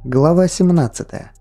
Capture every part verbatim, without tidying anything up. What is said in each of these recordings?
Глава семнадцатая.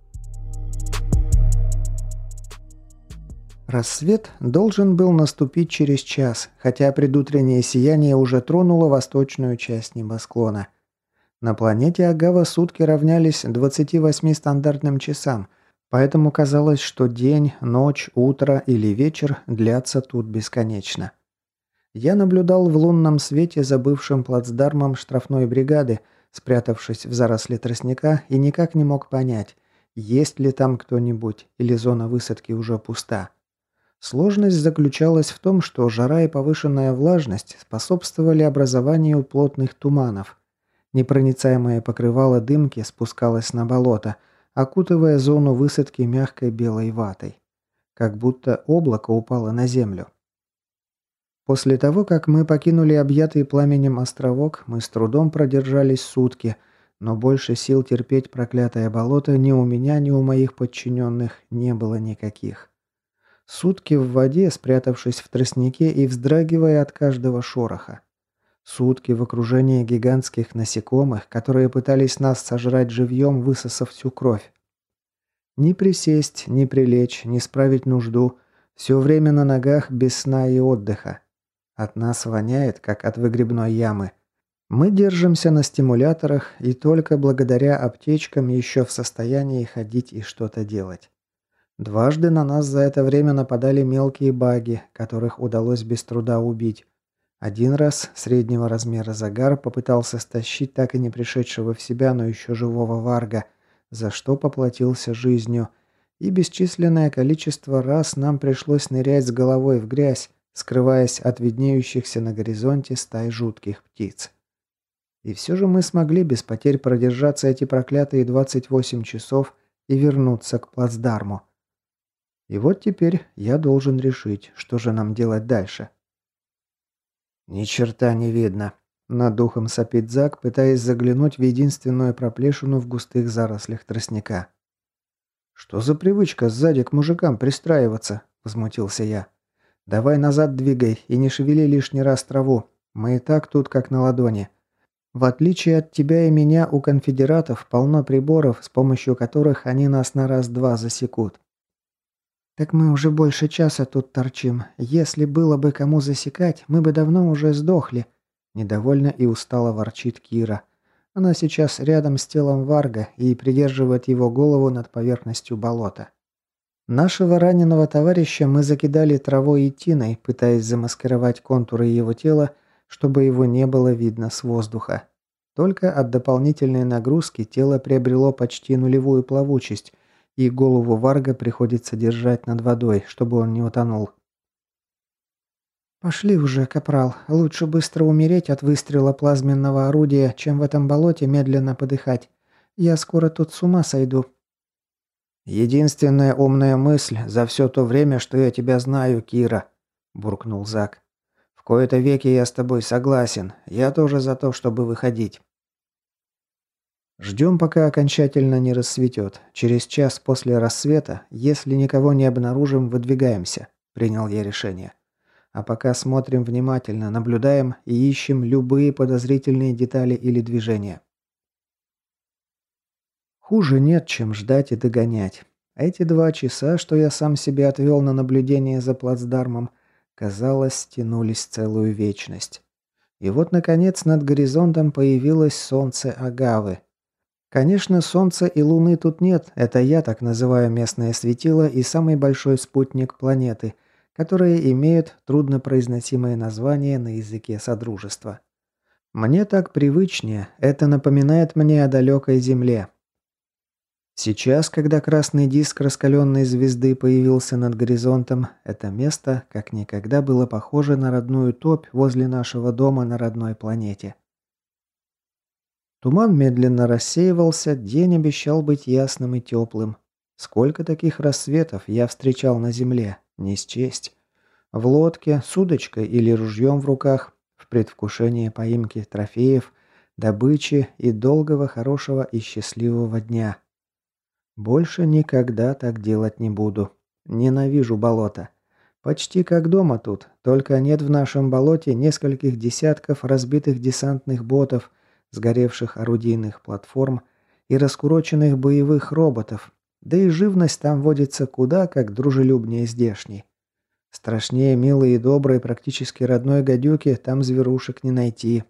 Рассвет должен был наступить через час, хотя предутреннее сияние уже тронуло восточную часть небосклона. На планете Агава сутки равнялись двадцати восьми стандартным часам, поэтому казалось, что день, ночь, утро или вечер длятся тут бесконечно. Я наблюдал в лунном свете за бывшим плацдармом штрафной бригады, спрятавшись в заросли тростника, и никак не мог понять, есть ли там кто-нибудь или зона высадки уже пуста. Сложность заключалась в том, что жара и повышенная влажность способствовали образованию плотных туманов. Непроницаемое покрывало дымки спускалось на болото, окутывая зону высадки мягкой белой ватой. Как будто облако упало на землю. После того, как мы покинули объятый пламенем островок, мы с трудом продержались сутки, но больше сил терпеть проклятое болото ни у меня, ни у моих подчиненных не было никаких. Сутки в воде, спрятавшись в тростнике и вздрагивая от каждого шороха. Сутки в окружении гигантских насекомых, которые пытались нас сожрать живьем, высосав всю кровь. Ни присесть, ни прилечь, ни справить нужду. Все время на ногах без сна и отдыха. От нас воняет, как от выгребной ямы. Мы держимся на стимуляторах и только благодаря аптечкам еще в состоянии ходить и что-то делать. Дважды на нас за это время нападали мелкие баги, которых удалось без труда убить. Один раз среднего размера загар попытался стащить так и не пришедшего в себя, но еще живого варга, за что поплатился жизнью, и бесчисленное количество раз нам пришлось нырять с головой в грязь, скрываясь от виднеющихся на горизонте стай жутких птиц. И все же мы смогли без потерь продержаться эти проклятые двадцать восемь часов и вернуться к плацдарму. И вот теперь я должен решить, что же нам делать дальше. «Ни черта не видно», — над духом сопит Зак, пытаясь заглянуть в единственную проплешину в густых зарослях тростника. «Что за привычка сзади к мужикам пристраиваться?» — возмутился я. «Давай назад двигай и не шевели лишний раз траву. Мы и так тут как на ладони. В отличие от тебя и меня, у конфедератов полно приборов, с помощью которых они нас на раз-два засекут». «Так мы уже больше часа тут торчим. Если было бы кому засекать, мы бы давно уже сдохли», – недовольно и устало ворчит Кира. Она сейчас рядом с телом Варга и придерживает его голову над поверхностью болота. Нашего раненого товарища мы закидали травой и тиной, пытаясь замаскировать контуры его тела, чтобы его не было видно с воздуха. Только от дополнительной нагрузки тело приобрело почти нулевую плавучесть, и голову Варга приходится держать над водой, чтобы он не утонул. «Пошли уже, капрал. Лучше быстро умереть от выстрела плазменного орудия, чем в этом болоте медленно подыхать. Я скоро тут с ума сойду». «Единственная умная мысль за все то время, что я тебя знаю, Кира», – буркнул Зак. «В кои-то веки я с тобой согласен. Я тоже за то, чтобы выходить». Ждем, пока окончательно не рассветет. Через час после рассвета, если никого не обнаружим, выдвигаемся. Принял я решение. А пока смотрим внимательно, наблюдаем и ищем любые подозрительные детали или движения. Хуже нет, чем ждать и догонять. Эти два часа, что я сам себе отвел на наблюдение за плацдармом, казалось, тянулись целую вечность. И вот, наконец, над горизонтом появилось солнце Агавы. Конечно, Солнца и Луны тут нет, это я так называю местное светило и самый большой спутник планеты, которые имеют труднопроизносимое название на языке Содружества. Мне так привычнее, это напоминает мне о далекой Земле. Сейчас, когда красный диск раскаленной звезды появился над горизонтом, это место как никогда было похоже на родную топь возле нашего дома на родной планете. Туман медленно рассеивался, день обещал быть ясным и теплым. Сколько таких рассветов я встречал на земле, не счесть. В лодке, с удочкой или ружьем в руках, в предвкушении поимки трофеев, добычи и долгого, хорошего и счастливого дня. Больше никогда так делать не буду. Ненавижу болото. Почти как дома тут, только нет в нашем болоте нескольких десятков разбитых десантных ботов, сгоревших орудийных платформ и раскуроченных боевых роботов, да и живность там водится куда как дружелюбнее здешней. Страшнее милой и доброй, практически родной гадюки, там зверушек не найти.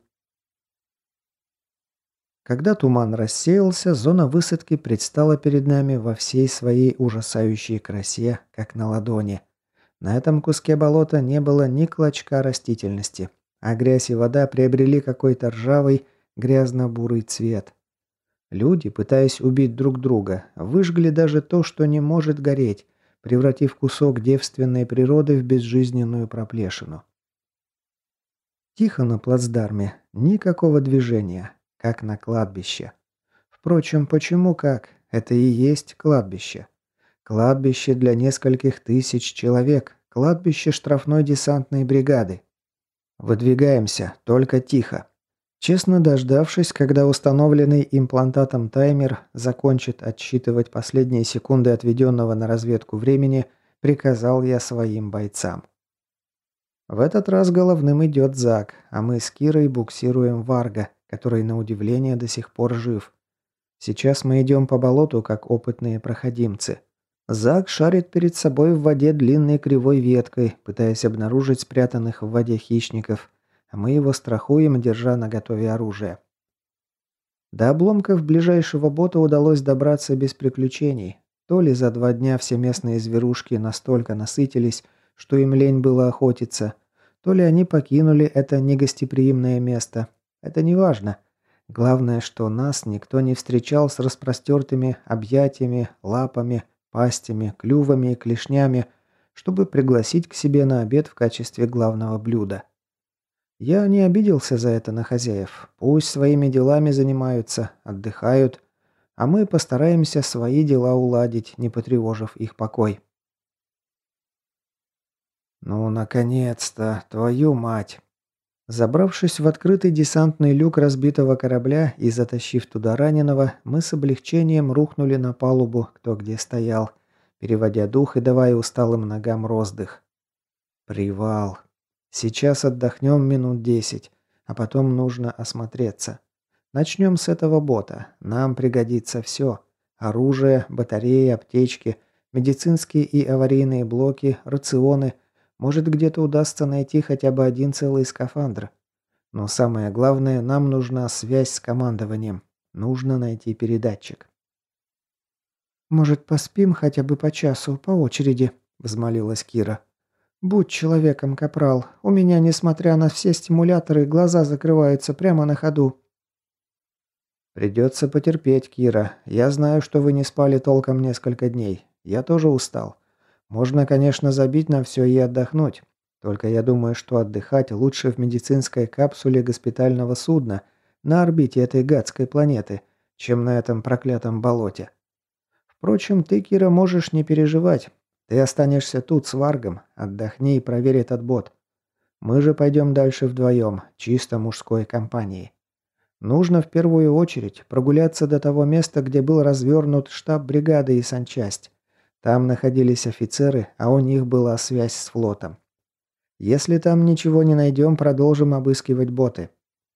Когда туман рассеялся, зона высадки предстала перед нами во всей своей ужасающей красе, как на ладони. На этом куске болота не было ни клочка растительности, а грязь и вода приобрели какой-то ржавый, грязно-бурый цвет. Люди, пытаясь убить друг друга, выжгли даже то, что не может гореть, превратив кусок девственной природы в безжизненную проплешину. Тихо на плацдарме, никакого движения, как на кладбище. Впрочем, почему как? Это и есть кладбище. Кладбище для нескольких тысяч человек, кладбище штрафной десантной бригады. Выдвигаемся, только тихо. Честно дождавшись, когда установленный имплантатом таймер закончит отсчитывать последние секунды отведенного на разведку времени, приказал я своим бойцам. В этот раз головным идет Зак, а мы с Кирой буксируем Варга, который, на удивление, до сих пор жив. Сейчас мы идем по болоту, как опытные проходимцы. Зак шарит перед собой в воде длинной кривой веткой, пытаясь обнаружить спрятанных в воде хищников, а мы его страхуем, держа наготове оружие. До обломков ближайшего бота удалось добраться без приключений. То ли за два дня все местные зверушки настолько насытились, что им лень было охотиться, то ли они покинули это негостеприимное место. Это не важно. Главное, что нас никто не встречал с распростертыми объятиями, лапами, пастями, клювами и клешнями, чтобы пригласить к себе на обед в качестве главного блюда. Я не обиделся за это на хозяев. Пусть своими делами занимаются, отдыхают, а мы постараемся свои дела уладить, не потревожив их покой. «Ну, наконец-то! Твою мать!» Забравшись в открытый десантный люк разбитого корабля и затащив туда раненого, мы с облегчением рухнули на палубу, кто где стоял, переводя дух и давая усталым ногам роздых. Привал. Сейчас отдохнем минут десять, а потом нужно осмотреться. Начнем с этого бота. Нам пригодится все. Оружие, батареи, аптечки, медицинские и аварийные блоки, рационы. Может, где-то удастся найти хотя бы один целый скафандр. Но самое главное, нам нужна связь с командованием. Нужно найти передатчик. «Может, поспим хотя бы по часу, по очереди?» – взмолилась Кира. «Будь человеком, капрал. У меня, несмотря на все стимуляторы, глаза закрываются прямо на ходу». «Придется потерпеть, Кира. Я знаю, что вы не спали толком несколько дней. Я тоже устал. Можно, конечно, забить на все и отдохнуть. Только я думаю, что отдыхать лучше в медицинской капсуле госпитального судна на орбите этой гадской планеты, чем на этом проклятом болоте. Впрочем, ты, Кира, можешь не переживать. Ты останешься тут с Варгом, отдохни и проверь этот бот. Мы же пойдем дальше вдвоем, чисто мужской компанией. Нужно в первую очередь прогуляться до того места, где был развернут штаб бригады и санчасть. Там находились офицеры, а у них была связь с флотом. Если там ничего не найдем, продолжим обыскивать боты.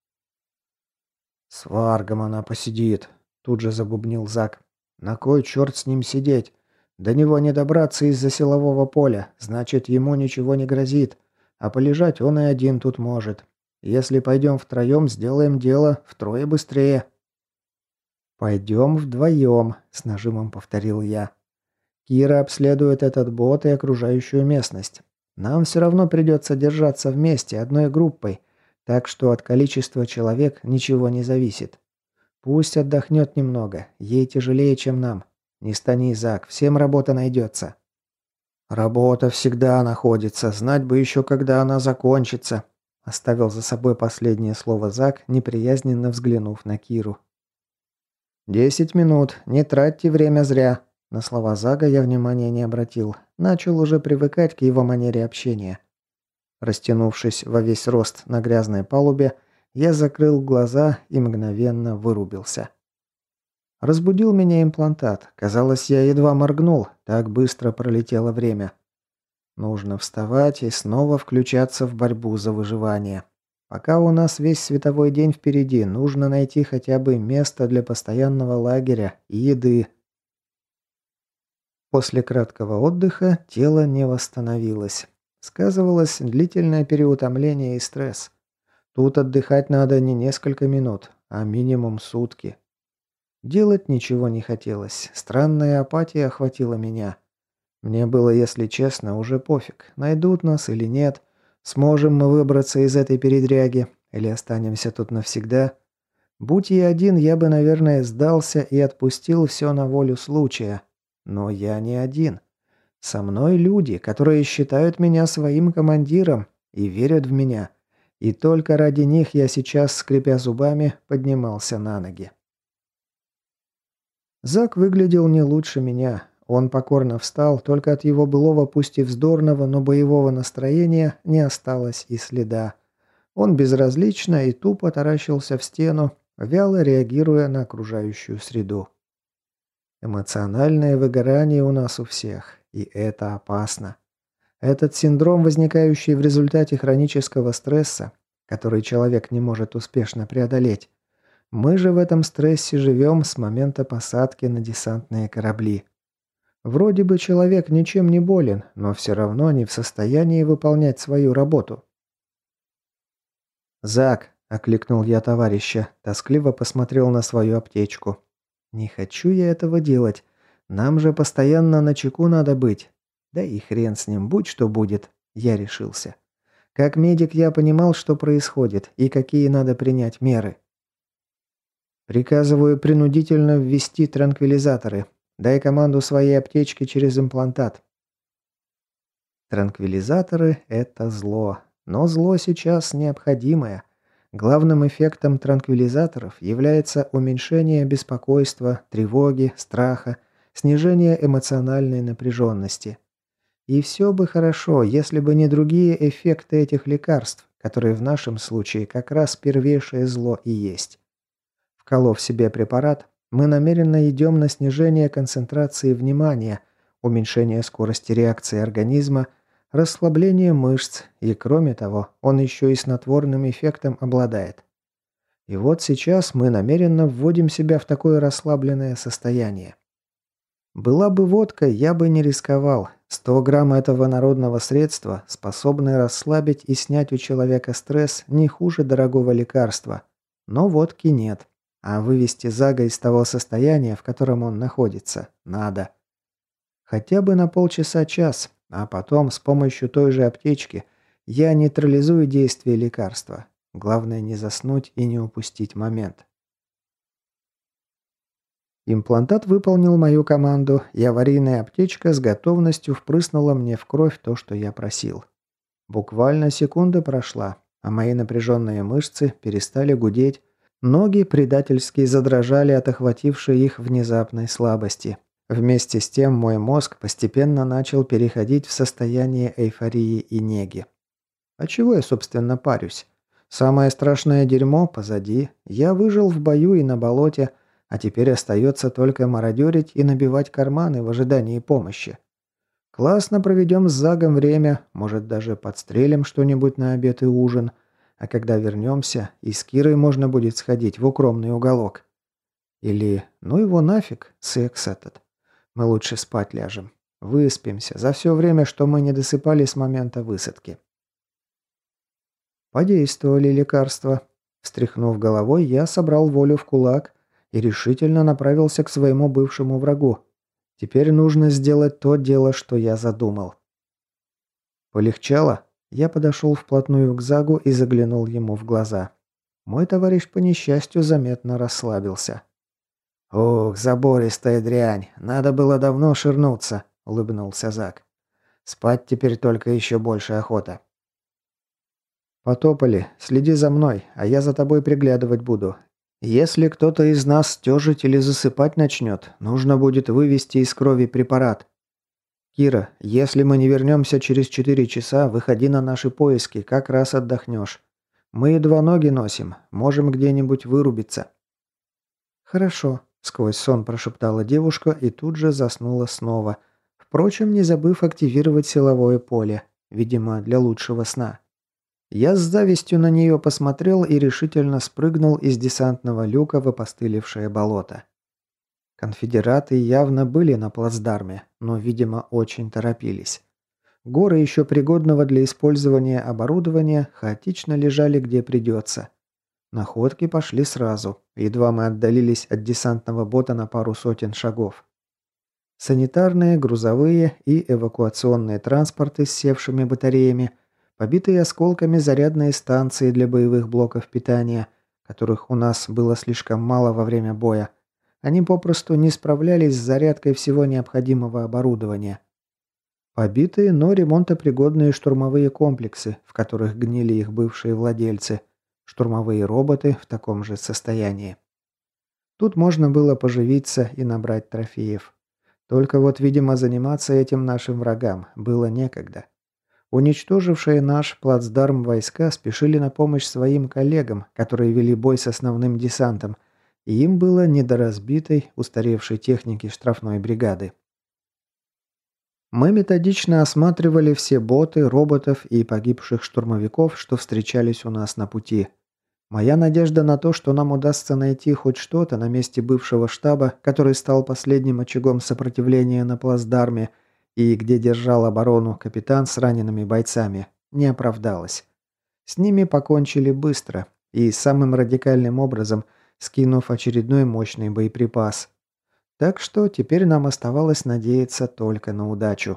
«С Варгом она посидит», – тут же забубнил Зак. «На кой черт с ним сидеть? До него не добраться из-за силового поля, значит, ему ничего не грозит. А полежать он и один тут может. Если пойдем втроем, сделаем дело втрое быстрее». «Пойдем вдвоем», – с нажимом повторил я. «Кира обследует этот бот и окружающую местность. Нам все равно придется держаться вместе, одной группой, так что от количества человек ничего не зависит. Пусть отдохнет немного, ей тяжелее, чем нам. Не стани, Зак, всем работа найдется». «Работа всегда находится, знать бы еще, когда она закончится», – оставил за собой последнее слово Зак, неприязненно взглянув на Киру. «Десять минут, не тратьте время зря». На слова Зага я внимания не обратил. Начал уже привыкать к его манере общения. Растянувшись во весь рост на грязной палубе, я закрыл глаза и мгновенно вырубился. Разбудил меня имплантат. Казалось, я едва моргнул, так быстро пролетело время. Нужно вставать и снова включаться в борьбу за выживание. Пока у нас весь световой день впереди, нужно найти хотя бы место для постоянного лагеря и еды. После краткого отдыха тело не восстановилось. Сказывалось длительное переутомление и стресс. Тут отдыхать надо не несколько минут, а минимум сутки. Делать ничего не хотелось. Странная апатия охватила меня. Мне было, если честно, уже пофиг, найдут нас или нет, сможем мы выбраться из этой передряги или останемся тут навсегда. Будь я один, я бы, наверное, сдался и отпустил все на волю случая. Но я не один. Со мной люди, которые считают меня своим командиром и верят в меня. И только ради них я сейчас, скрипя зубами, поднимался на ноги. Зак выглядел не лучше меня. Он покорно встал, только от его былого, пусть и вздорного, но боевого настроения не осталось и следа. Он безразлично и тупо таращился в стену, вяло реагируя на окружающую среду. Эмоциональное выгорание у нас у всех, и это опасно. Этот синдром, возникающий в результате хронического стресса, который человек не может успешно преодолеть. Мы же в этом стрессе живем с момента посадки на десантные корабли. Вроде бы человек ничем не болен, но все равно не в состоянии выполнять свою работу. «Зак», — окликнул я товарища, тоскливо посмотрел на свою аптечку. «Не хочу я этого делать. Нам же постоянно начеку надо быть. Да и хрен с ним, будь что будет», — я решился. Как медик я понимал, что происходит и какие надо принять меры. «Приказываю принудительно ввести транквилизаторы. Дай команду своей аптечке через имплантат». Транквилизаторы – это зло. Но зло сейчас необходимое. Главным эффектом транквилизаторов является уменьшение беспокойства, тревоги, страха, снижение эмоциональной напряженности. И все бы хорошо, если бы не другие эффекты этих лекарств, которые в нашем случае как раз первейшее зло и есть. Вколов себе препарат, мы намеренно идем на снижение концентрации внимания, уменьшение скорости реакции организма, расслабление мышц, и кроме того, он еще и снотворным эффектом обладает. И вот сейчас мы намеренно вводим себя в такое расслабленное состояние. Была бы водка, я бы не рисковал. сто грамм этого народного средства способны расслабить и снять у человека стресс не хуже дорогого лекарства. Но водки нет. А вывести Зага из того состояния, в котором он находится, надо. Хотя бы на полчаса-час, а потом с помощью той же аптечки я нейтрализую действие лекарства. Главное не заснуть и не упустить момент. Имплантат выполнил мою команду, и аварийная аптечка с готовностью впрыснула мне в кровь то, что я просил. Буквально секунда прошла, а мои напряженные мышцы перестали гудеть, ноги предательски задрожали от охватившей их внезапной слабости. Вместе с тем мой мозг постепенно начал переходить в состояние эйфории и неги. А чего я, собственно, парюсь? Самое страшное дерьмо позади. Я выжил в бою и на болоте, а теперь остается только мародерить и набивать карманы в ожидании помощи. Классно проведем с Загом время, может даже подстрелим что-нибудь на обед и ужин, а когда вернемся, и с Кирой можно будет сходить в укромный уголок. Или, ну его нафиг, секс этот. Мы лучше спать ляжем. Выспимся за все время, что мы не досыпали с момента высадки. Подействовали лекарства. Встряхнув головой, я собрал волю в кулак и решительно направился к своему бывшему врагу. Теперь нужно сделать то дело, что я задумал. Полегчало? Я подошел вплотную к Загу и заглянул ему в глаза. Мой товарищ по несчастью заметно расслабился. «Ох, забористая дрянь, надо было давно ширнуться», — улыбнулся Заг. «Спать теперь только еще больше охота». «Потопали, следи за мной, а я за тобой приглядывать буду. Если кто-то из нас стежить или засыпать начнет, нужно будет вывести из крови препарат. Кира, если мы не вернемся через четыре часа, выходи на наши поиски, как раз отдохнешь. Мы едва ноги носим, можем где-нибудь вырубиться». «Хорошо», — сквозь сон прошептала девушка и тут же заснула снова, впрочем, не забыв активировать силовое поле, видимо, для лучшего сна. Я с завистью на нее посмотрел и решительно спрыгнул из десантного люка в опостылевшее болото. Конфедераты явно были на плацдарме, но, видимо, очень торопились. Горы еще пригодного для использования оборудования хаотично лежали где придется. Находки пошли сразу, едва мы отдалились от десантного бота на пару сотен шагов. Санитарные, грузовые и эвакуационные транспорты с севшими батареями, побитые осколками зарядные станции для боевых блоков питания, которых у нас было слишком мало во время боя. Они попросту не справлялись с зарядкой всего необходимого оборудования. Побитые, но ремонтопригодные штурмовые комплексы, в которых гнили их бывшие владельцы, штурмовые роботы в таком же состоянии. Тут можно было поживиться и набрать трофеев. Только вот, видимо, заниматься этим нашим врагам было некогда. Уничтожившие наш плацдарм войска спешили на помощь своим коллегам, которые вели бой с основным десантом, и им было не до разбитой, устаревшей техники штрафной бригады. Мы методично осматривали все боты, роботов и погибших штурмовиков, что встречались у нас на пути. Моя надежда на то, что нам удастся найти хоть что-то на месте бывшего штаба, который стал последним очагом сопротивления на плацдарме и где держал оборону капитан с ранеными бойцами, не оправдалась. С ними покончили быстро и самым радикальным образом, скинув очередной мощный боеприпас. Так что теперь нам оставалось надеяться только на удачу.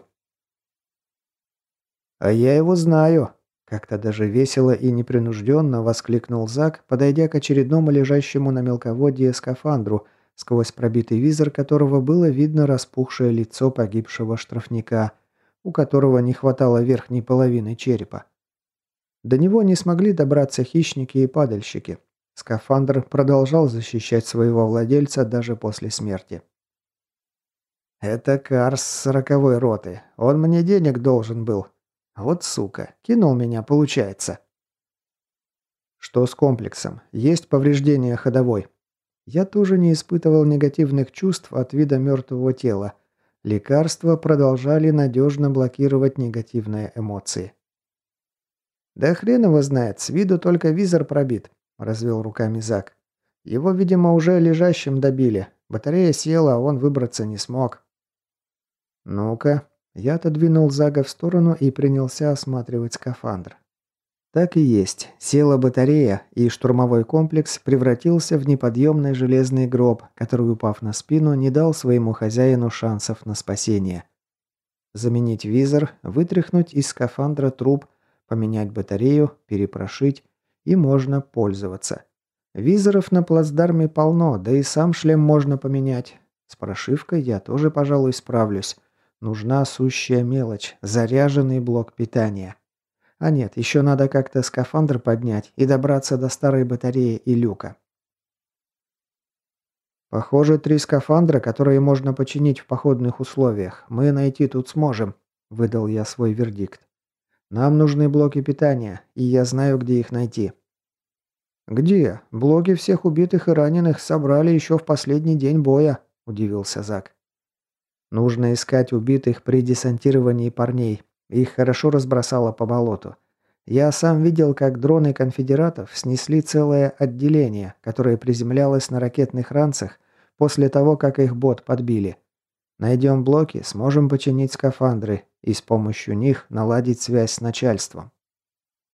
«А я его знаю!» – как-то даже весело и непринужденно воскликнул Зак, подойдя к очередному лежащему на мелководье скафандру, сквозь пробитый визор которого было видно распухшее лицо погибшего штрафника, у которого не хватало верхней половины черепа. До него не смогли добраться хищники и падальщики. Скафандр продолжал защищать своего владельца даже после смерти. «Это Карс с сороковой роты. Он мне денег должен был. Вот сука, кинул меня, получается». «Что с комплексом? Есть повреждения ходовой?» Я тоже не испытывал негативных чувств от вида мертвого тела. Лекарства продолжали надежно блокировать негативные эмоции. «Да хрен его знает, с виду только визор пробит», – развел руками Зак. «Его, видимо, уже лежащим добили. Батарея села, а он выбраться не смог». «Ну-ка». Я отодвинул Зага в сторону и принялся осматривать скафандр. Так и есть. Села батарея, и штурмовой комплекс превратился в неподъемный железный гроб, который, упав на спину, не дал своему хозяину шансов на спасение. Заменить визор, вытряхнуть из скафандра труп, поменять батарею, перепрошить, и можно пользоваться. Визоров на плацдарме полно, да и сам шлем можно поменять. С прошивкой я тоже, пожалуй, справлюсь. Нужна сущая мелочь – заряженный блок питания. А нет, еще надо как-то скафандр поднять и добраться до старой батареи и люка. Похоже, три скафандра, которые можно починить в походных условиях, мы найти тут сможем, выдал я свой вердикт. Нам нужны блоки питания, и я знаю, где их найти. Где? Блоки всех убитых и раненых собрали еще в последний день боя, удивился Зак. Нужно искать убитых при десантировании парней. Их хорошо разбросало по болоту. Я сам видел, как дроны конфедератов снесли целое отделение, которое приземлялось на ракетных ранцах после того, как их бот подбили. Найдем блоки, сможем починить скафандры и с помощью них наладить связь с начальством.